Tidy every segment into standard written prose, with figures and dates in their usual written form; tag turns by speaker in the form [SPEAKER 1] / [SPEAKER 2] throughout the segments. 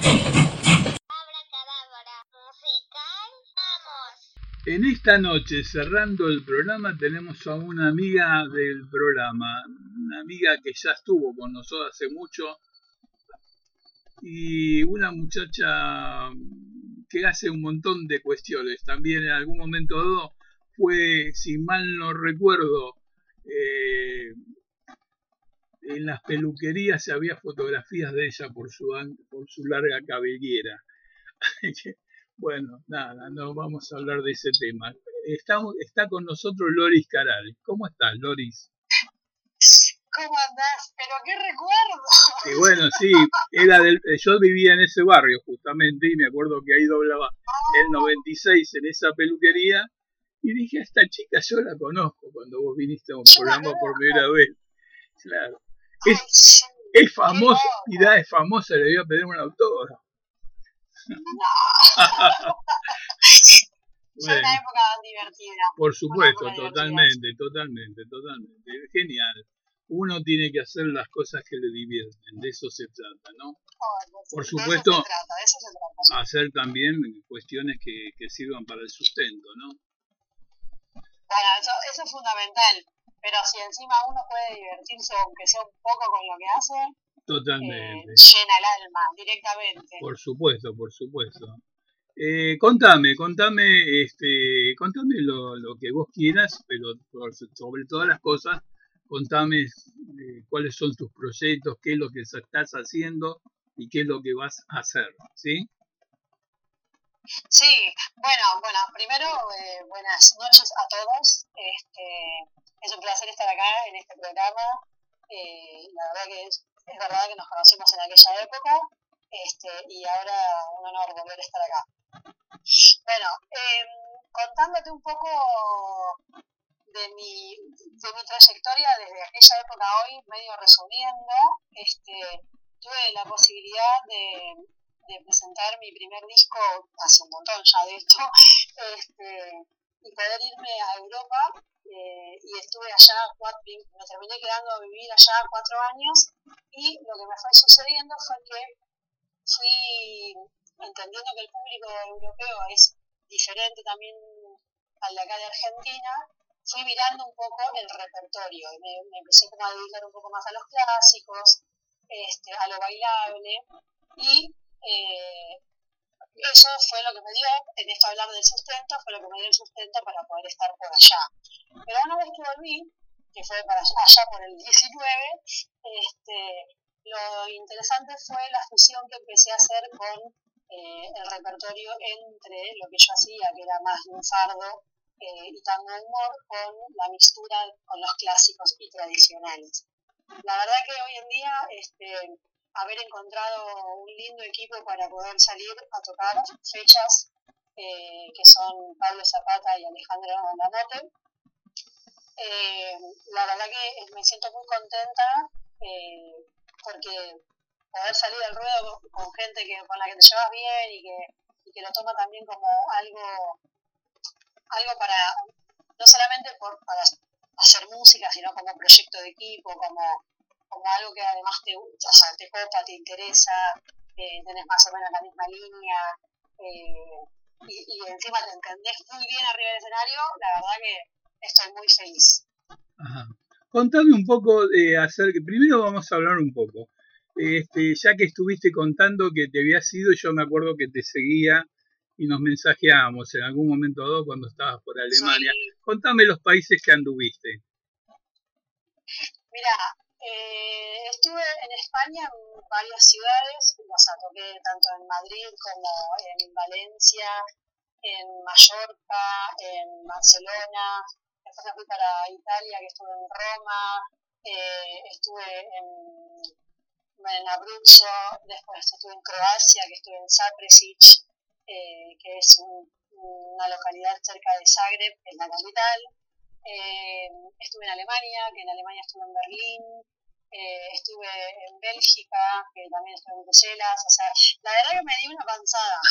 [SPEAKER 1] Abracadabra musical, vamos.
[SPEAKER 2] En esta noche, cerrando el programa, tenemos a una amiga del programa, una amiga que ya estuvo con nosotros hace mucho, y una muchacha que hace un montón de cuestiones. También en algún momento dado fue, si mal no recuerdo, en las peluquerías había fotografías de ella por su larga cabellera. Bueno, nada, no vamos a hablar de ese tema. Está con nosotros Loris Caral. ¿Cómo estás, Loris?
[SPEAKER 3] ¿Cómo andás? ¿Pero qué recuerdo?
[SPEAKER 2] Y bueno, sí, yo vivía en ese barrio justamente y me acuerdo que ahí doblaba el 96 en esa peluquería y dije, a esta chica yo la conozco cuando vos viniste a un programa por primera vez. Claro. Es famosa, es famosa, le voy a pedir un autógrafo.
[SPEAKER 3] No. Fue una época divertida.
[SPEAKER 2] Por supuesto, totalmente. Genial. Uno tiene que hacer las cosas que le divierten, de eso se trata, ¿no? Por supuesto,
[SPEAKER 3] de eso se trata.
[SPEAKER 2] Hacer también cuestiones que sirvan para el sustento, ¿no?
[SPEAKER 3] Bueno, eso es fundamental, pero si encima uno puede divertirse, aunque sea un poco con lo que hace,
[SPEAKER 2] totalmente.
[SPEAKER 3] Llena el alma directamente.
[SPEAKER 2] Por supuesto. Contame lo que vos quieras, pero sobre todas las cosas, contame cuáles son tus proyectos, qué es lo que estás haciendo y qué es lo que vas a hacer, ¿sí?
[SPEAKER 3] Sí, bueno, primero buenas noches a todos. Es un placer estar acá en este programa. La verdad que es verdad que nos conocimos en aquella época y ahora un honor volver a estar acá. Bueno, contándote un poco de mi trayectoria desde aquella época a hoy, medio resumiendo, tuve la posibilidad de presentar mi primer disco hace un montón ya de esto, y poder irme a Europa, y estuve allá, me terminé quedando a vivir allá 4 años, y lo que me fue sucediendo fue que fui entendiendo que el público europeo es diferente también al de acá de Argentina, fui mirando un poco el repertorio, me empecé como a dedicar un poco más a los clásicos, a lo bailable, y eso fue lo que me dio, en esto hablar del sustento, fue lo que me dio el sustento para poder estar por allá. Pero una vez que volví, que fue para allá por el 19, lo interesante fue la fusión que empecé a hacer con el repertorio entre lo que yo hacía, que era más lunfardo y tango de humor, con la mixtura con los clásicos y tradicionales. La verdad que hoy en día haber encontrado un lindo equipo para poder salir a tocar fechas que son Pablo Zapata y Alejandro Lamote. La verdad que me siento muy contenta porque poder salir al ruedo con gente con la que te llevas bien y que lo toma también como algo para, no solamente para hacer música, sino como proyecto de equipo, como algo que además te copa, te interesa, tenés más o menos la misma línea, y encima te entendés muy bien arriba del escenario, la verdad que estoy muy feliz.
[SPEAKER 2] Ajá. Contame un poco primero vamos a hablar un poco, ya que estuviste contando que te habías ido, yo me acuerdo que te seguía y nos mensajeábamos en algún momento dado cuando estabas por Alemania. Sí. Contame los países que anduviste.
[SPEAKER 3] Mira, estuve en España en varias ciudades, toqué tanto en Madrid como en Valencia, en Mallorca, en Barcelona, después me fui para Italia, que estuve en Roma, estuve en Abruzzo, después estuve en Croacia, que estuve en Zaprešić, que es una localidad cerca de Zagreb, que es la capital. Estuve en Alemania, que en Alemania estuve en Berlín, estuve en Bélgica, que también estuve en Bruselas, o sea, la verdad que me di una panzada.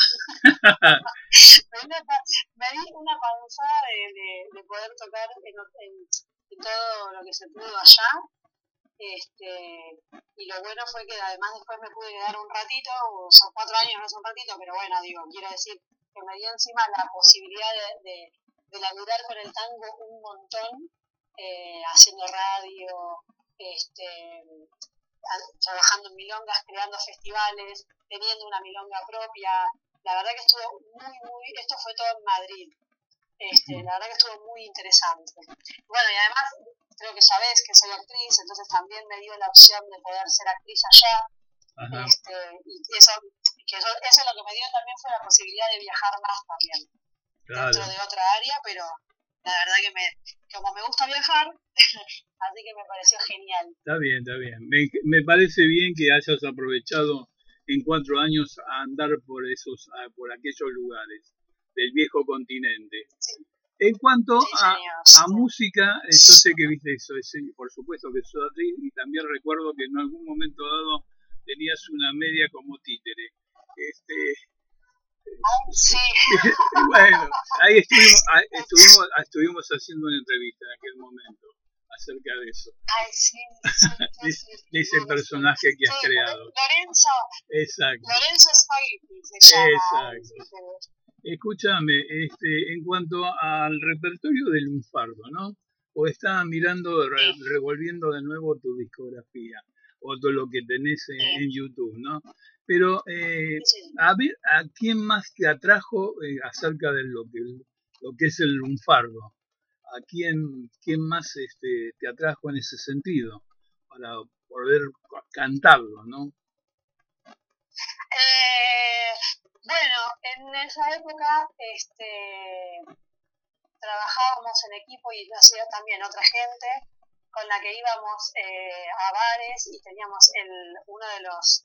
[SPEAKER 3] me di una panzada de poder tocar en todo lo que se pudo allá. Y lo bueno fue que además después me pude quedar un ratito, son 4 años, no es un ratito, pero bueno, digo, quiero decir que me dio encima la posibilidad de laburar con el tango un montón, haciendo radio, trabajando en milongas, creando festivales, teniendo una milonga propia. La verdad que estuvo esto fue todo en Madrid. La verdad que estuvo muy interesante. Bueno, y además, creo que sabés que soy actriz, entonces también me dio la opción de poder ser actriz allá. Y eso es lo que me dio también fue la posibilidad de viajar más también, dentro de otra área, pero la verdad que como me gusta viajar, así que me pareció genial.
[SPEAKER 2] Está bien. Me parece bien que hayas aprovechado en 4 años a andar por aquellos lugares del viejo continente.
[SPEAKER 3] Sí.
[SPEAKER 2] En cuanto a música, yo sé que viste eso, por supuesto que sos actriz, y también recuerdo que en algún momento dado tenías una media como títere.
[SPEAKER 3] Sí.
[SPEAKER 2] Bueno, ahí estuvimos haciendo una entrevista en aquel momento acerca de eso.
[SPEAKER 3] Ay, sí.
[SPEAKER 2] De ese personaje que has creado.
[SPEAKER 3] Lorenzo.
[SPEAKER 2] Exacto.
[SPEAKER 3] Lorenzo Spaghetti se llama.
[SPEAKER 2] Exacto. Escúchame, en cuanto al repertorio del lunfardo, ¿no? O estaba mirando, revolviendo de nuevo tu discografía, o todo lo que tenés en YouTube, ¿no? Pero, a ver, ¿a quién más te atrajo acerca de lo que es el lunfardo? ¿A quién más te atrajo en ese sentido? Para poder cantarlo, ¿no?
[SPEAKER 3] Bueno, en esa época trabajábamos en equipo y hacía también otra gente con la que íbamos a bares y teníamos uno de los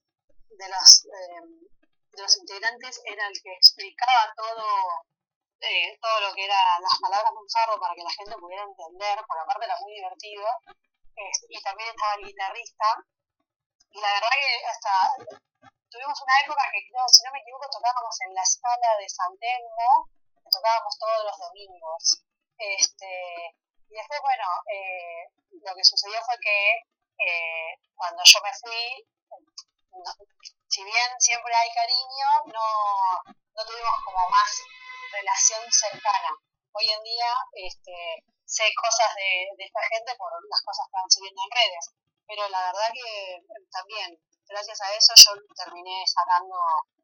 [SPEAKER 3] integrantes era el que explicaba todo lo que eran las palabras lunfardo para que la gente pudiera entender, por aparte era muy divertido, y también estaba el guitarrista, y la verdad que hasta tuvimos una época que creo, si no me equivoco, tocábamos en la Scala de San Telmo, tocábamos todos los domingos. Y después, bueno, lo que sucedió fue que cuando yo me fui, si bien siempre hay cariño, no tuvimos como más relación cercana. Hoy en día sé cosas de esta gente por las cosas que van subiendo en redes, pero la verdad que también gracias a eso yo terminé sacando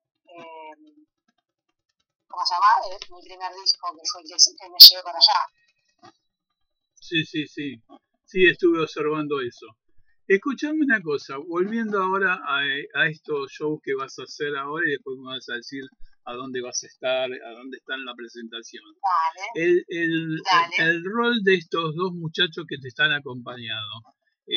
[SPEAKER 3] ¿cómo se llama? Mi primer disco, que fue el que me llevé para allá.
[SPEAKER 2] Sí, estuve observando eso. Escuchame una cosa, volviendo ahora a estos shows que vas a hacer ahora y después me vas a decir a dónde vas a estar, a dónde está en la presentación.
[SPEAKER 3] Dale.
[SPEAKER 2] El rol de estos dos muchachos que te están acompañando,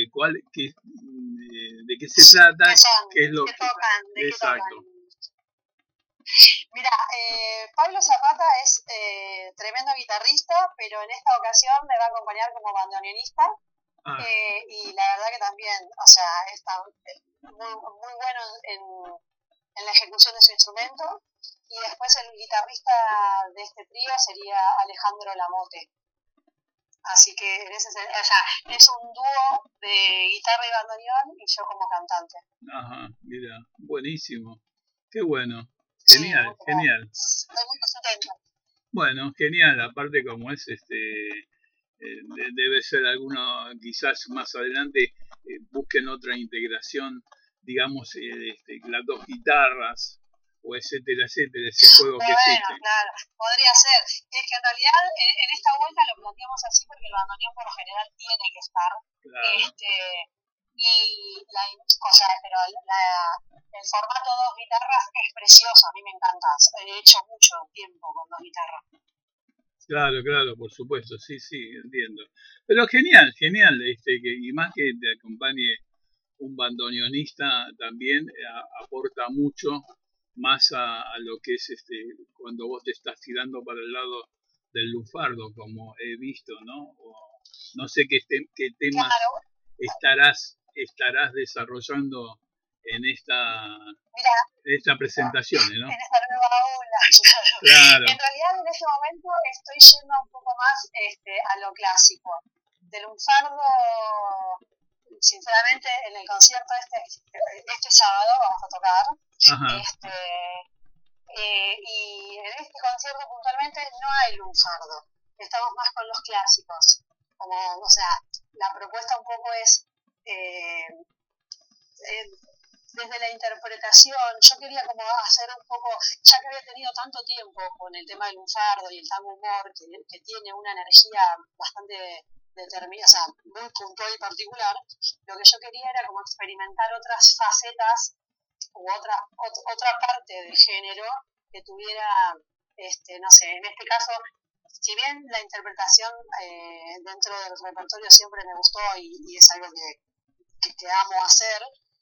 [SPEAKER 2] ¿de qué se trata?
[SPEAKER 3] ¿Qué es lo que tocan? ¿De
[SPEAKER 2] exacto.
[SPEAKER 3] qué tocan? Mira, Pablo Zapata es tremendo guitarrista, pero en esta ocasión me va a acompañar como bandoneonista. Y la verdad que también, o sea, está muy bueno en la ejecución de su instrumento. Y después el guitarrista de este trío sería Alejandro Lamote. Así que es un dúo de guitarra y bandoneón y yo como cantante.
[SPEAKER 2] Ajá, mira, buenísimo. Qué bueno. Genial.
[SPEAKER 3] Estoy muy contenta.
[SPEAKER 2] Bueno, genial. Aparte como es debe ser alguno, quizás más adelante busquen otra integración, digamos, las dos guitarras, o etcétera, ese juego que existe.
[SPEAKER 3] Claro, podría ser. Es que en realidad en esta vuelta lo planteamos así porque el bandoneón por lo general tiene que estar.
[SPEAKER 2] Claro.
[SPEAKER 3] Pero el formato dos guitarras es precioso, a mí me encanta. He hecho mucho tiempo con dos guitarras.
[SPEAKER 2] Claro, por supuesto, sí, entiendo. Pero genial, y más que te acompañe un bandoneonista también aporta mucho más a lo que es cuando vos te estás tirando para el lado del lunfardo, como he visto, ¿no? O, no sé qué temas estarás desarrollando en esta presentación, ¿no?
[SPEAKER 3] En esta nueva ola,
[SPEAKER 2] claro.
[SPEAKER 3] En realidad en este momento estoy yendo un poco más a lo clásico. Del lunfardo sinceramente, en el concierto este sábado vamos a tocar.
[SPEAKER 2] Ajá.
[SPEAKER 3] Y en este concierto puntualmente no hay lunfardo. Estamos más con los clásicos. O sea, la propuesta un poco es desde la interpretación. Yo quería como hacer un poco, ya que había tenido tanto tiempo con el tema del lunfardo y el tango humor, que tiene una energía bastante determinada, o sea, muy puntual y particular, lo que yo quería era como experimentar otras facetas u otra parte del género que tuviera, no sé, en este caso, si bien la interpretación dentro del repertorio siempre me gustó y es algo que amo hacer,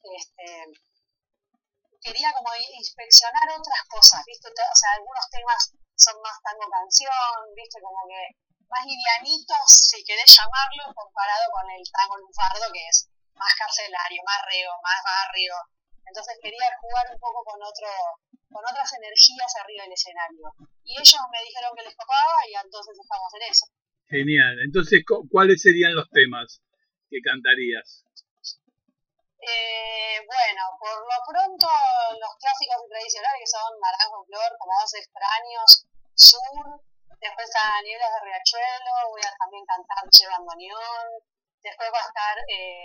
[SPEAKER 3] quería como inspeccionar otras cosas, ¿viste? O sea, algunos temas son más tango canción, ¿viste? Como que más livianitos, si querés llamarlo, comparado con el tango lunfardo, que es más carcelario, más reo, más barrio. Entonces quería jugar un poco con otras energías arriba del escenario. Y ellos me dijeron que les tocaba y entonces estamos en eso.
[SPEAKER 2] Genial. Entonces, ¿cuáles serían los temas que cantarías?
[SPEAKER 3] Bueno, por lo pronto los clásicos y tradicionales que son Naranjo en Flor, Como Dos Extraños, Sur, después a Nieblas de Riachuelo, voy a también cantar Che Bandoneón, después va a estar,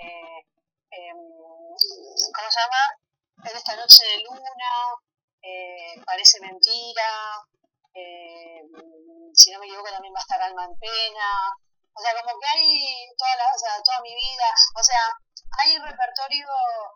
[SPEAKER 3] ¿cómo se llama? En esta noche de luna, Parece mentira, si no me equivoco también va a estar Alma en Pena, o sea, como que hay toda mi vida, o sea, hay repertorio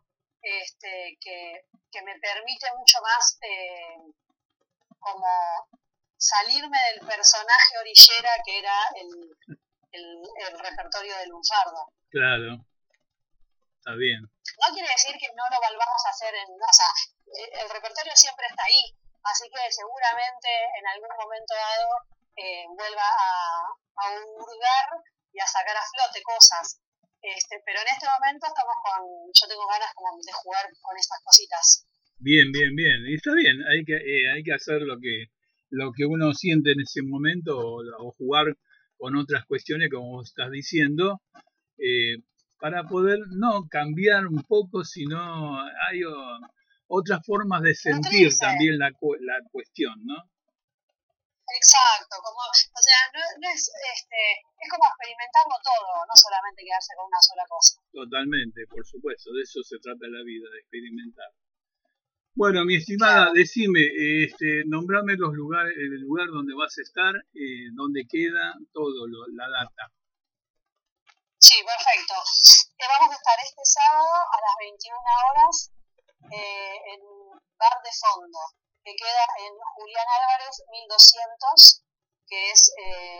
[SPEAKER 3] que me permite mucho más como salirme del personaje orillera que era el repertorio de lunfardo.
[SPEAKER 2] Claro, está bien.
[SPEAKER 3] No quiere decir que no lo volvamos a hacer o sea, el repertorio siempre está ahí, así que seguramente en algún momento dado vuelva a hurgar y a sacar a flote cosas. Pero en este momento yo tengo ganas como de jugar con estas cositas.
[SPEAKER 2] Bien, bien, bien. Y está bien, hay que hacer lo que uno siente en ese momento o jugar con otras cuestiones, como vos estás diciendo, para poder no cambiar un poco, sino hay otras formas de sentir también la cuestión, ¿no?
[SPEAKER 3] Exacto, o sea, no es como experimentarlo todo, no solamente quedarse con una sola cosa.
[SPEAKER 2] Totalmente, por supuesto, de eso se trata la vida, de experimentar. Bueno, mi estimada, claro. Decime, nombrame el lugar donde vas a estar, dónde queda, todo, la data.
[SPEAKER 3] Sí, perfecto. Vamos a estar este sábado a las 21 horas en Bar de Fondo, que queda en Julián Álvarez 1200, que es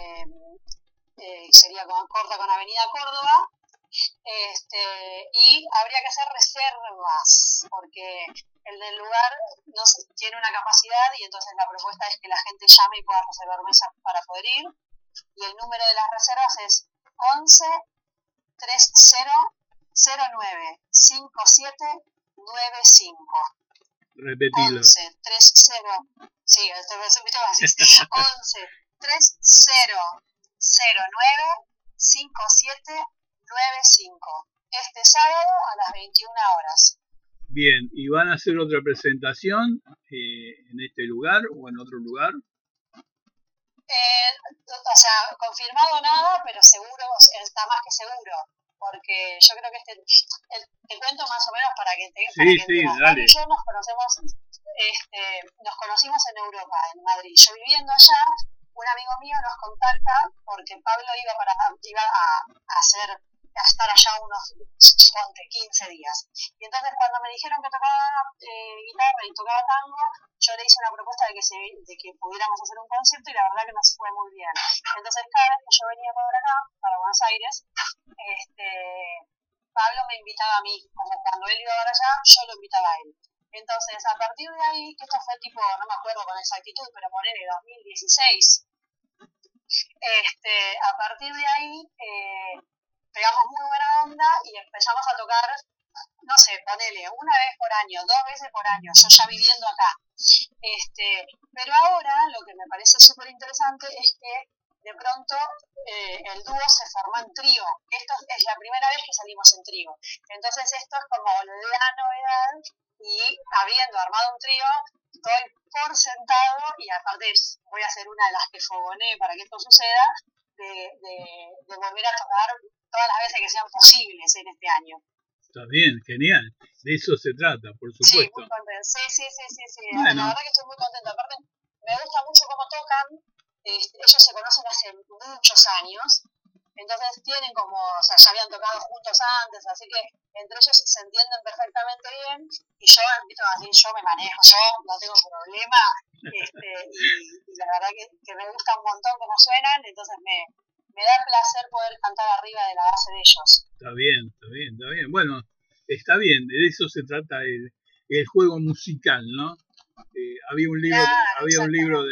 [SPEAKER 3] sería corta con Avenida Córdoba, y habría que hacer reservas, porque el lugar tiene una capacidad y entonces la propuesta es que la gente llame y pueda reservar mesa para poder ir, y el número de las reservas es 11 3009 5795.
[SPEAKER 2] Repetilo.
[SPEAKER 3] 11 30, sí, 11 3009 5795. Este sábado a las 21 horas.
[SPEAKER 2] Bien, ¿y van a hacer otra presentación en este lugar o en otro lugar?
[SPEAKER 3] O sea, confirmado nada, pero seguro, está más que seguro, porque yo creo que te cuento más o menos para que te
[SPEAKER 2] dale.
[SPEAKER 3] Yo nos conocimos en Europa, en Madrid. Yo viviendo allá, un amigo mío nos contacta porque Pablo iba a estar allá unos 15 días. Y entonces cuando me dijeron que tocaba guitarra y tocaba tango, yo le hice una propuesta de que pudiéramos hacer un concierto y la verdad que nos fue muy bien. Entonces cada vez que yo venía para acá, para Buenos Aires, Pablo me invitaba a mí, como cuando él iba para allá, yo lo invitaba a él. Entonces, a partir de ahí, que esto fue tipo, no me acuerdo con exactitud, pero ponele 2016, a partir de ahí pegamos muy buena onda y empezamos a tocar, no sé, ponele, una vez por año, 2 veces por año, yo ya viviendo acá. Pero ahora lo que me parece súper interesante es que de pronto el dúo se formó en trío. Esto es la primera vez que salimos en trío. Entonces esto es como la novedad, y habiendo armado un trío, doy por sentado, y aparte voy a ser una de las que fogoné para que esto suceda, de volver a tocar todas las veces que sean posibles en este año.
[SPEAKER 2] Está bien, genial. De eso se trata, por
[SPEAKER 3] Sí,
[SPEAKER 2] supuesto.
[SPEAKER 3] muy contenta. Sí.
[SPEAKER 2] Bueno.
[SPEAKER 3] La verdad que estoy muy contenta. Aparte, me gusta mucho cómo tocan. Ellos se conocen hace muchos años. Entonces tienen como, o sea, ya habían tocado juntos antes, así que entre ellos se entienden perfectamente bien. Y yo, así, yo me manejo, yo no tengo problema. Y la verdad que me gusta un montón cómo suenan, entonces me da placer poder cantar arriba de la base de ellos.
[SPEAKER 2] Está bien. Bueno, está bien, de eso se trata el juego musical, ¿no? Había un libro,
[SPEAKER 3] Claro,
[SPEAKER 2] había un libro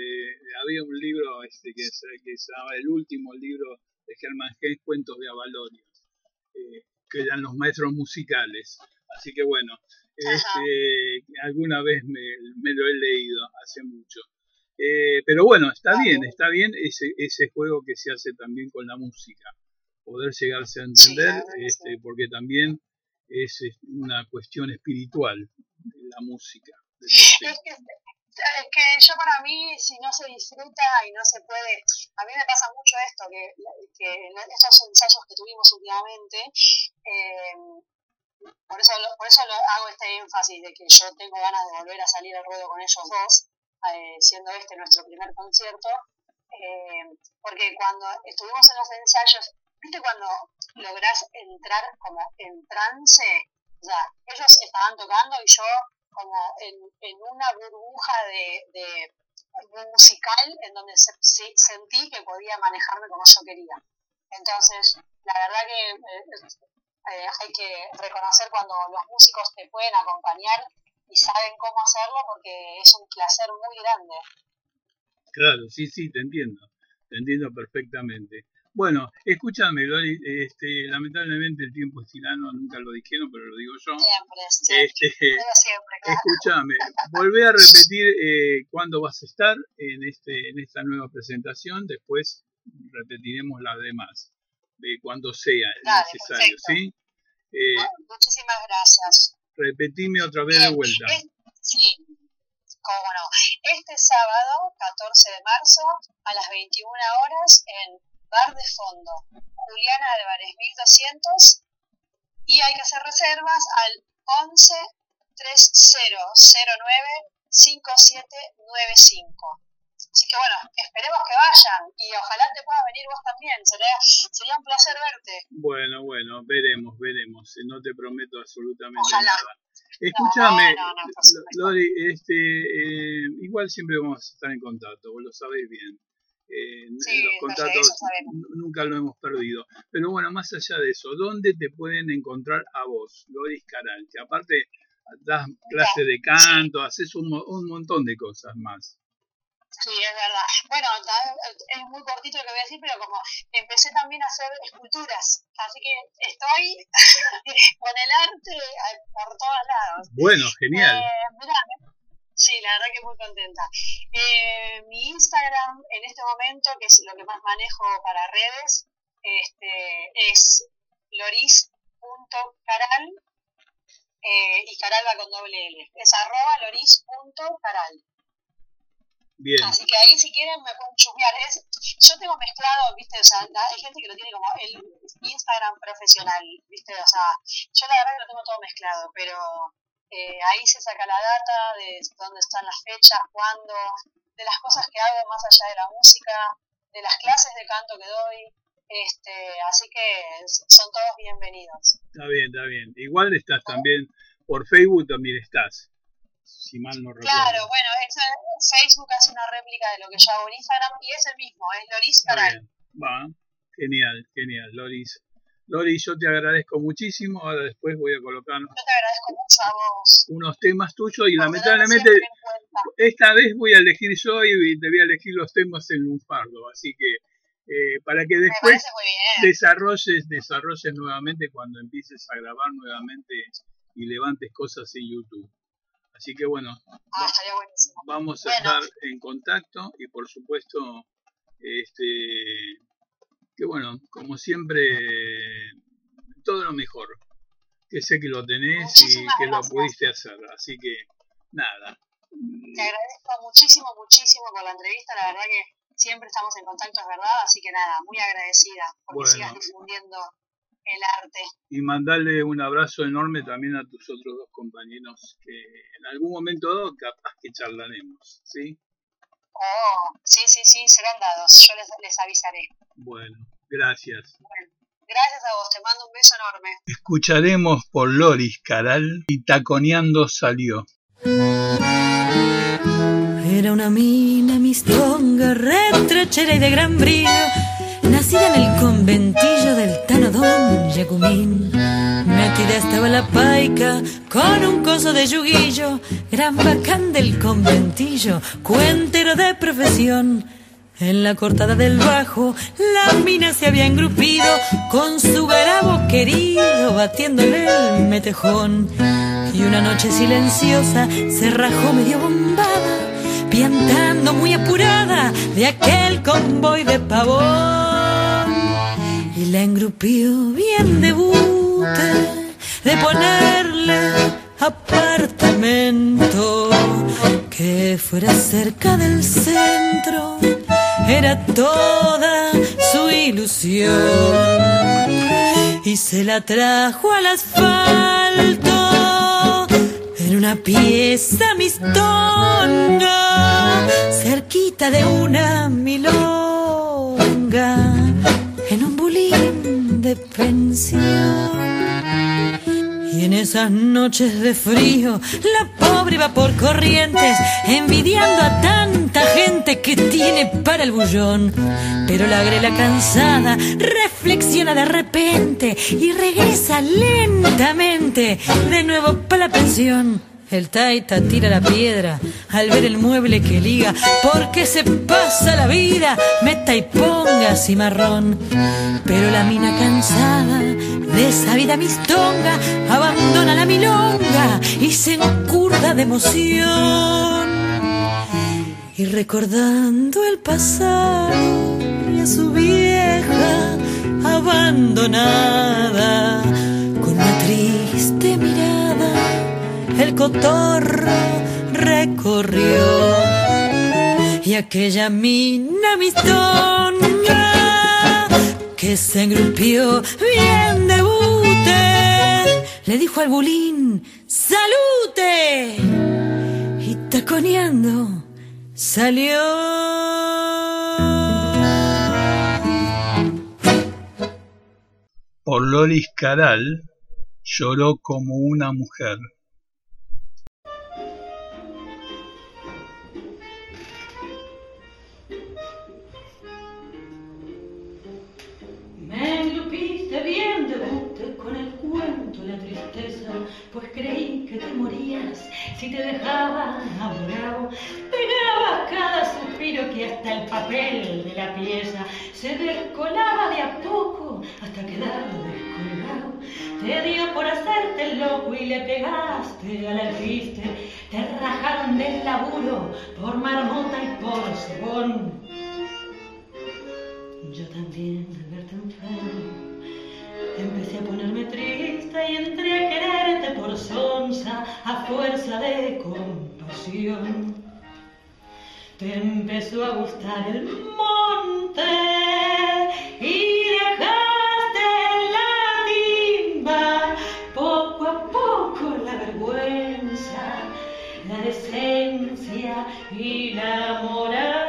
[SPEAKER 2] que se llamaba El último libro de Hermann Hesse, Cuentos de Avalonia, que eran los maestros musicales. Así que bueno, alguna vez me lo he leído hace mucho. Pero bueno, está bien ese juego que se hace también con la música, poder llegarse a entender, porque también es una cuestión espiritual la música.
[SPEAKER 3] Es que yo, para mí, si no se disfruta y no se puede, a mí me pasa mucho esto, que en estos ensayos que tuvimos últimamente, por eso hago este énfasis de que yo tengo ganas de volver a salir al ruedo con ellos dos, siendo este nuestro primer concierto, porque cuando estuvimos en los ensayos, ¿viste cuando lográs entrar como en trance? O sea, ellos estaban tocando y yo como en una burbuja de musical en donde sentí que podía manejarme como yo quería. Entonces, la verdad que hay que reconocer cuando los músicos te pueden acompañar y saben cómo hacerlo, porque es un placer muy grande.
[SPEAKER 2] Claro, sí, te entiendo perfectamente. Bueno, escúchame, Lori, lamentablemente el tiempo es tirano, nunca lo dijeron, pero lo digo yo.
[SPEAKER 3] Siempre, claro.
[SPEAKER 2] Escúchame, volvé a repetir cuándo vas a estar en esta nueva presentación, después repetiremos las demás, cuando sea necesario,
[SPEAKER 3] perfecto.
[SPEAKER 2] ¿sí?
[SPEAKER 3] Muchísimas gracias.
[SPEAKER 2] Repetime otra vez de vuelta.
[SPEAKER 3] Sí, cómo no. Este sábado, 14 de marzo, a las 21 horas, en Bar de Fondo, Juliana Álvarez 1200, y hay que hacer reservas al 11 3009 5795. Así que bueno, esperemos que vayan y ojalá te puedas venir vos también, sería un placer verte.
[SPEAKER 2] Bueno, veremos, no te prometo absolutamente
[SPEAKER 3] ojalá.
[SPEAKER 2] Nada. Escúchame,
[SPEAKER 3] no,
[SPEAKER 2] Lori, igual siempre vamos a estar en contacto, vos lo sabés bien.
[SPEAKER 3] Sí,
[SPEAKER 2] los contactos nunca lo hemos perdido. Pero bueno, más allá de eso, ¿dónde te pueden encontrar a vos, Loris Caral? Que aparte das clases de canto, haces un montón de cosas más.
[SPEAKER 3] Sí, es verdad. Bueno, es muy cortito lo que voy a decir, pero como empecé también a hacer esculturas, así que estoy con el arte por todos lados.
[SPEAKER 2] Bueno, genial.
[SPEAKER 3] Mirá, sí, la verdad que muy contenta. Mi Instagram en este momento, que es lo que más manejo para redes, es loris.caral, y Caral va con doble L. Es @loris.caral.
[SPEAKER 2] Bien.
[SPEAKER 3] Así que ahí, si quieren, me pueden chusmear. Yo tengo mezclado, ¿viste? O sea, hay gente que lo tiene como el Instagram profesional, ¿viste? O sea, yo la verdad que lo tengo todo mezclado, pero ahí se saca la data de dónde están las fechas, cuándo, de las cosas que hago más allá de la música, de las clases de canto que doy. Así que son todos bienvenidos.
[SPEAKER 2] Está bien. Igual estás también, por Facebook también estás. Si mal no recuerdo.
[SPEAKER 3] Claro, bueno, Facebook hace una réplica de lo que yo hago en Instagram y es el mismo, es Loris Caral.
[SPEAKER 2] Va, genial, Loris. Loris, yo te agradezco muchísimo. Ahora después voy a colocar.
[SPEAKER 3] Yo te agradezco mucho a vos.
[SPEAKER 2] Unos temas tuyos y lamentablemente esta vez voy a elegir yo y te voy a elegir los temas en lunfardo. Así que para que después desarrolles nuevamente cuando empieces a grabar nuevamente y levantes cosas en YouTube. Así que bueno,
[SPEAKER 3] estaría buenísimo.
[SPEAKER 2] Vamos a estar en contacto y por supuesto Que bueno, como siempre, todo lo mejor, que sé que lo tenés. Muchísimas y que gracias. Lo pudiste hacer, así que nada.
[SPEAKER 3] Te agradezco muchísimo por la entrevista, la verdad que siempre estamos en contacto, es verdad, así que nada, muy agradecida porque sigas difundiendo el arte.
[SPEAKER 2] Y mandarle un abrazo enorme también a tus otros dos compañeros que en algún momento dado capaz que charlaremos, ¿sí?
[SPEAKER 3] Oh, sí, serán dados, yo les avisaré.
[SPEAKER 2] Bueno, gracias.
[SPEAKER 3] Bueno, gracias a vos, te mando un beso enorme.
[SPEAKER 2] Escucharemos por Loris Caral y Taconeando salió.
[SPEAKER 4] Era una mina mistonga, retrechera y de gran brillo, nacida en el conventillo del Tano Don Yacumín. Metida estaba la paica con un coso de yuguillo, gran bacán del conventillo, cuentero de profesión. En la cortada del bajo la mina se había engrupido con su garabo querido, batiéndole el metejón. Y una noche silenciosa se rajó medio bombada, piantando muy apurada de aquel convoy de pavón. Y la engrupió bien de bute, de ponerle apartamento que fuera cerca del centro, era toda su ilusión. Y se la trajo al asfalto en una pieza mistonga, cerquita de una milonga, en un bulín de pensión. Y en esas noches de frío la pobre iba por Corrientes, envidiando a tanta gente que tiene para el bullón. Pero la grela cansada reflexiona de repente y regresa lentamente de nuevo para la pensión. El taita tira la piedra al ver el mueble que liga, porque se pasa la vida, meta y ponga cimarrón. Pero la mina cansada de esa vida mistonga abandona la milonga y se encurda de emoción. Y recordando el pasado y a su vieja abandonada, con una triste mirada el cotorro recorrió. Y aquella mina mistonga que se engrupió bien de bute, le dijo al bulín: ¡salute! Y taconeando salió.
[SPEAKER 2] Por Loris Caral, lloró como una mujer.
[SPEAKER 4] Me enlupiste bien de bute con el cuento y la tristeza, pues creí que te morías si te dejaba apurado. Pegaba cada suspiro que hasta el papel de la pieza se descolaba de a poco hasta quedar descolgado. Te dio por hacerte el loco y le pegaste al alpiste. Te rajaron del laburo por marmota y por cebón. Yo también, al verte enfermo, empecé a ponerme triste y entré a quererte por sonsa a fuerza de compasión. Te empezó a gustar el monte y dejaste la timba. Poco a poco la vergüenza, la decencia y la moral,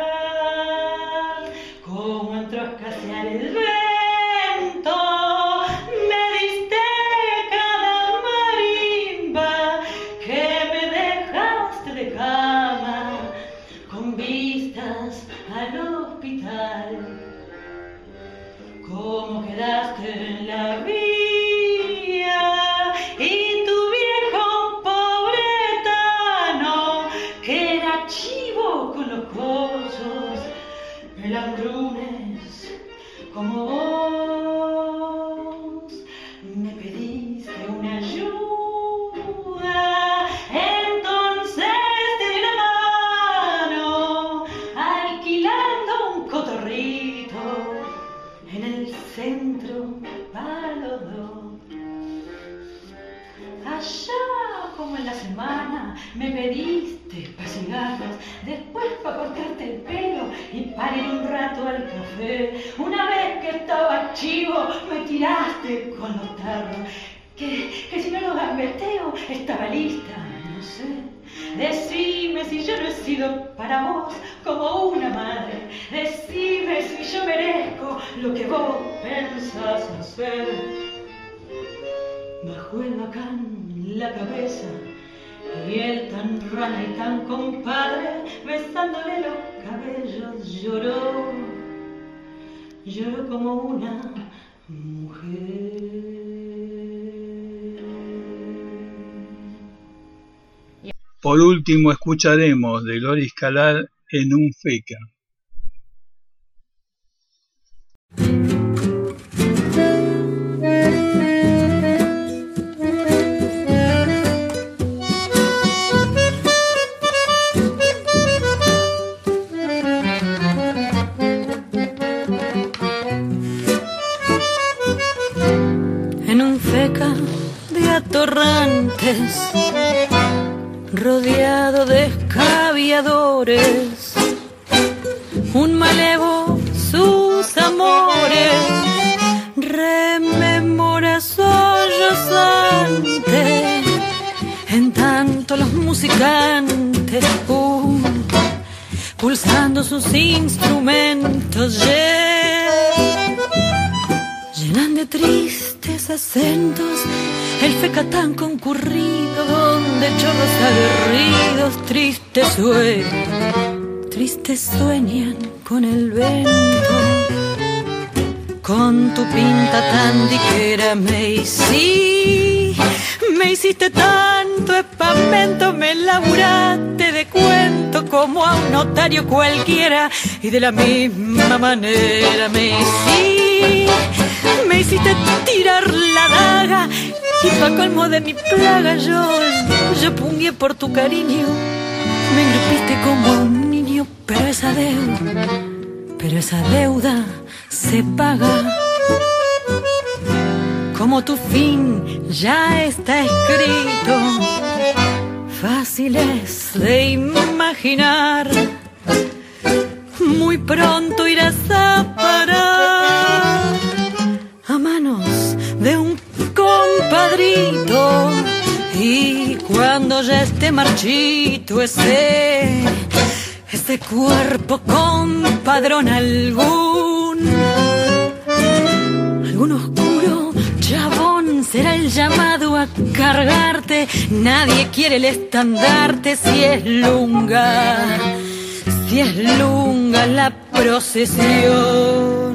[SPEAKER 4] como entró a escasear el viento, me diste cada marimba que me dejaste de cama con vistas al hospital. Como quedaste en la vía y tu viejo pobretano, que era chivo con los coros, como en la semana me pediste pa' cigarros, después pa' cortarte el pelo y para ir un rato al café. Una vez que estaba chivo me tiraste con los tarros, que si no lo gambeteo estaba lista, no sé. Decime si yo no he sido para vos como una madre. Decime si yo merezco lo que vos pensás hacer. Bajó el bacán la cabeza y él tan rana y tan compadre, besándole los cabellos, lloró como una mujer.
[SPEAKER 2] Por último, escucharemos de Gloria Escalar En un feca.
[SPEAKER 4] En un feca de atorrantes, rodeado de escaviadores, un malevo sus amores rememora sollozante, en tanto los musicantes pulsando sus instrumentos llenan de tristes acentos el feca tan concurrido, donde chorros aguerridos tristes sueñan con el vento. Con tu pinta tan diquera me hiciste tanto espamento, me laburaste de cuento como a un notario cualquiera, y de la misma manera me hiciste tirar la daga, y pa' colmo de mi plaga yo pungué por tu cariño. Me engrupiste como a un niño, pero esa deuda se paga. Como tu fin ya está escrito, fácil es de imaginar, muy pronto irás a parar a manos de un compadrito, y cuando ya esté marchito ese cuerpo con padrón algún oscuro chabón será el llamado a cargarte. Nadie quiere el estandarte si es lunga la procesión.